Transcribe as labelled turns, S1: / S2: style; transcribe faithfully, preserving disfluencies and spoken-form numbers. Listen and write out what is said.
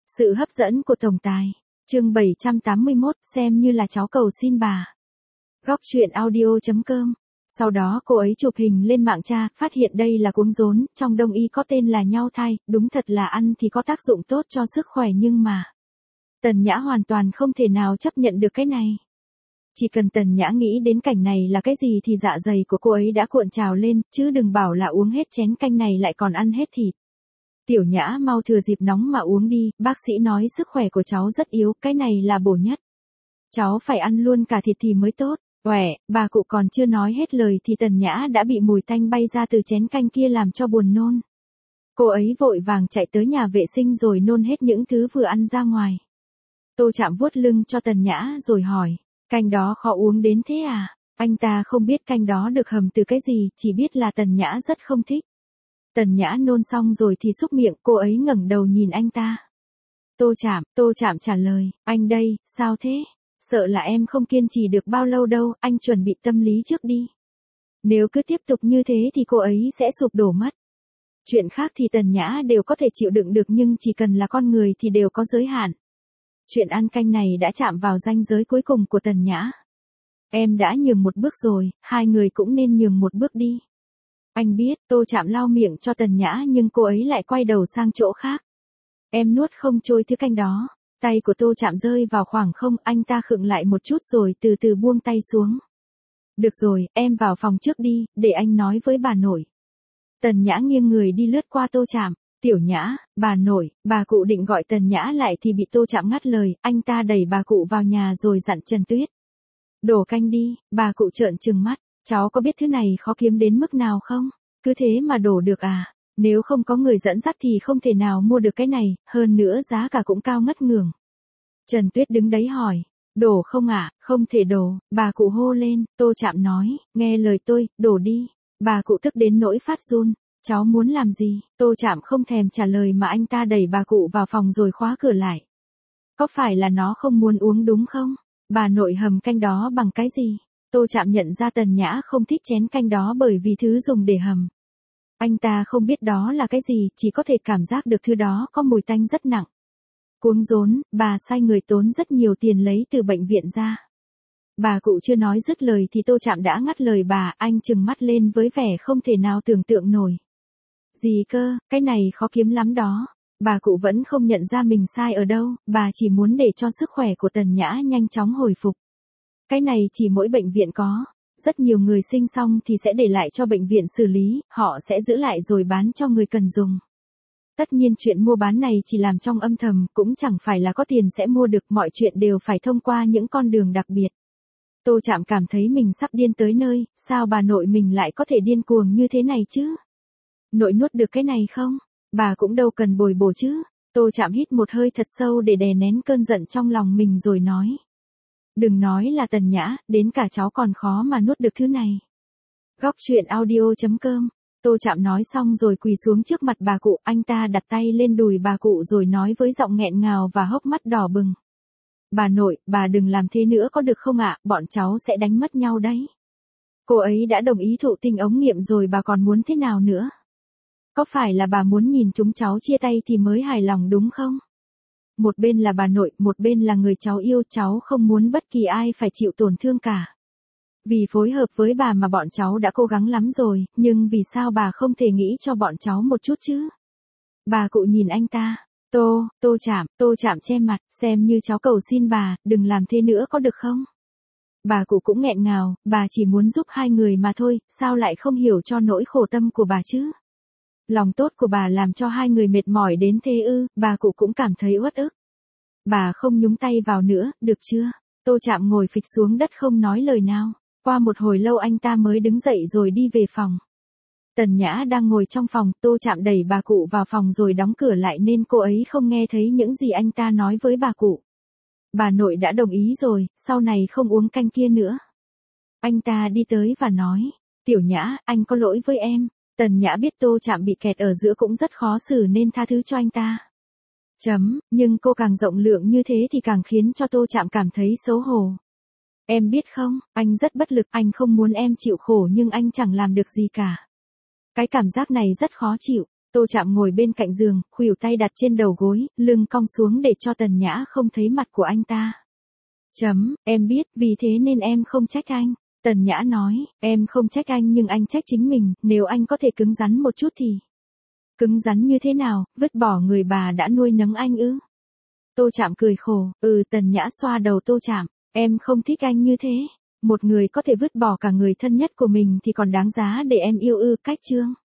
S1: Sự hấp dẫn của tổng tài. Chương bảy trăm tám mươi mốt, xem như là cháu cầu xin bà. Góc truyện audio chấm com. Sau đó cô ấy chụp hình lên mạng tra, phát hiện đây là cuống rốn, trong đông y có tên là nhau thai, đúng thật là ăn thì có tác dụng tốt cho sức khỏe nhưng mà Tần Nhã hoàn toàn không thể nào chấp nhận được cái này. Chỉ cần Tần Nhã nghĩ đến cảnh này là cái gì thì dạ dày của cô ấy đã cuộn trào lên, chứ đừng bảo là uống hết chén canh này lại còn ăn hết thịt. Tiểu Nhã mau thừa dịp nóng mà uống đi, bác sĩ nói sức khỏe của cháu rất yếu, cái này là bổ nhất. Cháu phải ăn luôn cả thịt thì mới tốt. Uể, bà cụ còn chưa nói hết lời thì Tần Nhã đã bị mùi tanh bay ra từ chén canh kia làm cho buồn nôn. Cô ấy vội vàng chạy tới nhà vệ sinh rồi nôn hết những thứ vừa ăn ra ngoài. Tô Trạm vuốt lưng cho Tần Nhã rồi hỏi, canh đó khó uống đến thế à? Anh ta không biết canh đó được hầm từ cái gì, chỉ biết là Tần Nhã rất không thích. Tần Nhã nôn xong rồi thì xúc miệng, cô ấy ngẩng đầu nhìn anh ta. Tô Trạm, Tô Trạm trả lời, anh đây, sao thế? Sợ là em không kiên trì được bao lâu đâu, anh chuẩn bị tâm lý trước đi. Nếu cứ tiếp tục như thế thì cô ấy sẽ sụp đổ mất. Chuyện khác thì Tần Nhã đều có thể chịu đựng được nhưng chỉ cần là con người thì đều có giới hạn. Chuyện ăn canh này đã chạm vào ranh giới cuối cùng của Tần Nhã. Em đã nhường một bước rồi, hai người cũng nên nhường một bước đi. Anh biết, Tô Trạm lau miệng cho Tần Nhã nhưng cô ấy lại quay đầu sang chỗ khác. Em nuốt không trôi thứ canh đó. Tay của Tô Trạm rơi vào khoảng không, anh ta khựng lại một chút rồi từ từ buông tay xuống. Được rồi, em vào phòng trước đi, để anh nói với bà nội. Tần Nhã nghiêng người đi lướt qua Tô Trạm. Tiểu Nhã, bà nội, bà cụ định gọi Tần Nhã lại thì bị Tô Trạm ngắt lời, anh ta đẩy bà cụ vào nhà rồi dặn Trần Tuyết. Đổ canh đi, bà cụ trợn trừng mắt, cháu có biết thứ này khó kiếm đến mức nào không? Cứ thế mà đổ được à? Nếu không có người dẫn dắt thì không thể nào mua được cái này, hơn nữa giá cả cũng cao ngất ngưởng. Trần Tuyết đứng đấy hỏi, đổ không ạ? À? Không thể đổ, bà cụ hô lên, Tô Trạm nói, nghe lời tôi, đổ đi. Bà cụ tức đến nỗi phát run, cháu muốn làm gì? Tô Trạm không thèm trả lời mà anh ta đẩy bà cụ vào phòng rồi khóa cửa lại. Có phải là nó không muốn uống đúng không? Bà nội hầm canh đó bằng cái gì? Tô Trạm nhận ra Tần Nhã không thích chén canh đó bởi vì thứ dùng để hầm. Anh ta không biết đó là cái gì, chỉ có thể cảm giác được thứ đó có mùi tanh rất nặng. Cuống rốn, bà sai người tốn rất nhiều tiền lấy từ bệnh viện ra. Bà cụ chưa nói dứt lời thì Tô Trạm đã ngắt lời bà, anh trừng mắt lên với vẻ không thể nào tưởng tượng nổi. Gì cơ, cái này khó kiếm lắm đó. Bà cụ vẫn không nhận ra mình sai ở đâu, bà chỉ muốn để cho sức khỏe của Tần Nhã nhanh chóng hồi phục. Cái này chỉ mỗi bệnh viện có. Rất nhiều người sinh xong thì sẽ để lại cho bệnh viện xử lý, họ sẽ giữ lại rồi bán cho người cần dùng. Tất nhiên chuyện mua bán này chỉ làm trong âm thầm, cũng chẳng phải là có tiền sẽ mua được, mọi chuyện đều phải thông qua những con đường đặc biệt. Tô Trạm cảm thấy mình sắp điên tới nơi, sao bà nội mình lại có thể điên cuồng như thế này chứ? Nội nuốt được cái này không? Bà cũng đâu cần bồi bổ chứ. Tô Trạm hít một hơi thật sâu để đè nén cơn giận trong lòng mình rồi nói. Đừng nói là Tần Nhã, đến cả cháu còn khó mà nuốt được thứ này. Góc truyện audio chấm com. Tô Trạm nói xong rồi quỳ xuống trước mặt bà cụ, anh ta đặt tay lên đùi bà cụ rồi nói với giọng nghẹn ngào và hốc mắt đỏ bừng. Bà nội, bà đừng làm thế nữa có được không ạ, bọn cháu sẽ đánh mất nhau đấy. Cô ấy đã đồng ý thụ tinh ống nghiệm rồi bà còn muốn thế nào nữa? Có phải là bà muốn nhìn chúng cháu chia tay thì mới hài lòng đúng không? Một bên là bà nội, một bên là người cháu yêu, cháu không muốn bất kỳ ai phải chịu tổn thương cả. Vì phối hợp với bà mà bọn cháu đã cố gắng lắm rồi, nhưng vì sao bà không thể nghĩ cho bọn cháu một chút chứ? Bà cụ nhìn anh ta, Tô, Tô Trạm, Tô Trạm che mặt, xem như cháu cầu xin bà, đừng làm thế nữa có được không? Bà cụ cũng nghẹn ngào, bà chỉ muốn giúp hai người mà thôi, sao lại không hiểu cho nỗi khổ tâm của bà chứ? Lòng tốt của bà làm cho hai người mệt mỏi đến thế ư, bà cụ cũng cảm thấy uất ức. Bà không nhúng tay vào nữa, được chưa? Tô Trạm ngồi phịch xuống đất không nói lời nào. Qua một hồi lâu anh ta mới đứng dậy rồi đi về phòng. Tần Nhã đang ngồi trong phòng, Tô Trạm đẩy bà cụ vào phòng rồi đóng cửa lại nên cô ấy không nghe thấy những gì anh ta nói với bà cụ. Bà nội đã đồng ý rồi, sau này không uống canh kia nữa. Anh ta đi tới và nói, Tiểu Nhã, anh có lỗi với em. Tần Nhã biết Tô Trạm bị kẹt ở giữa cũng rất khó xử nên tha thứ cho anh ta. Chấm, nhưng cô càng rộng lượng như thế thì càng khiến cho Tô Trạm cảm thấy xấu hổ. Em biết không, anh rất bất lực, anh không muốn em chịu khổ nhưng anh chẳng làm được gì cả. Cái cảm giác này rất khó chịu. Tô Trạm ngồi bên cạnh giường, khuỷu tay đặt trên đầu gối, lưng cong xuống để cho Tần Nhã không thấy mặt của anh ta. Chấm, em biết, vì thế nên em không trách anh. Tần Nhã nói, em không trách anh nhưng anh trách chính mình, nếu anh có thể cứng rắn một chút thì... Cứng rắn như thế nào, vứt bỏ người bà đã nuôi nấng anh ư? Tô Trạm cười khổ, ừ. Tần Nhã xoa đầu Tô Trạm, em không thích anh như thế. Một người có thể vứt bỏ cả người thân nhất của mình thì còn đáng giá để em yêu ư, cách chương.